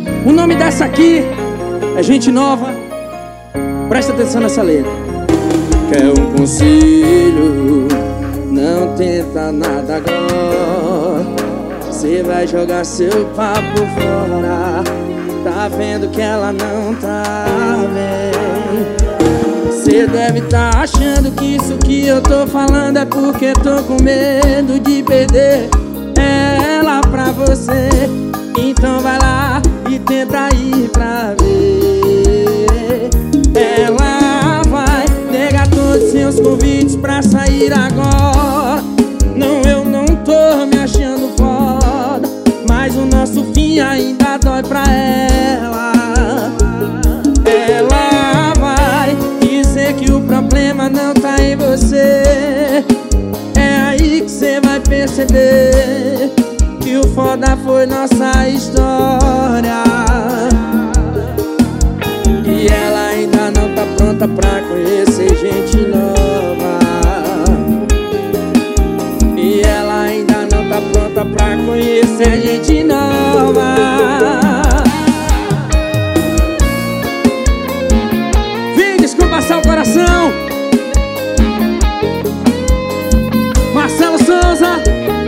O nome dessa aqui é Gente Nova. Presta atenção nessa letra. Quer um conselho? Não tenta nada agora. Cê vai jogar seu papo fora. Tá vendo que ela não tá bem. Cê deve tá achando que isso que eu tô falando é porque tô com medo de perder ela pra você. Então vai lá e tenta ir pra ver. Ela vai negar todos seus convites pra sair agora. Não, eu não tô me achando foda, mas o nosso fim ainda dói pra ela. Ela vai dizer que o problema não tá em você. É aí que cê vai perceber que o foda foi nossa história. E ela ainda não tá pronta pra conhecer gente nova. E ela ainda não tá pronta pra conhecer gente nova. Vem, descompassar o coração. Marcelo Souza.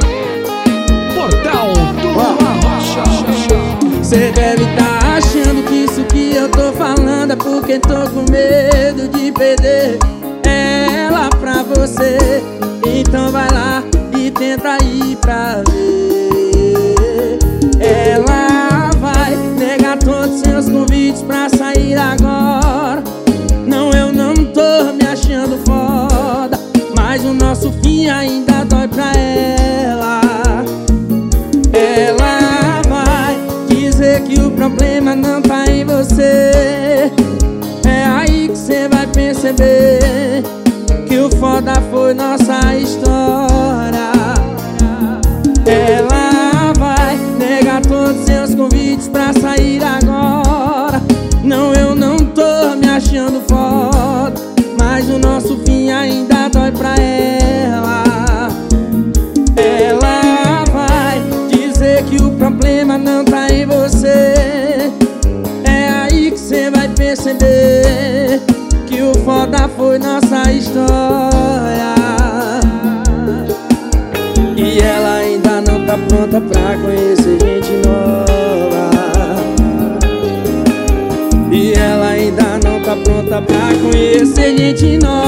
Cê deve tá achando que isso que eu tô falando é porque tô com medo de perder ela pra você. Então vai lá e tenta ir pra ver. Ela vai negar todos seus convites pra sair agora. Não, eu não tô me achando foda, mas o nosso fim ainda dói pra ela. Ela vai dizer que o problema não tá em você. É aí que cê vai perceber que o foda foi nossa história. Ela vai negar todos seus convites pra sair agora. Não, eu não tô me achando foda, mas o nosso fim ainda dói pra ela. Ela vai dizer que o problema não tá em você. É aí que cê vai perceber que o foda foi nossa história. E ela ainda não tá pronta pra conhecer gente nova. E ela ainda não tá pronta pra conhecer gente nova.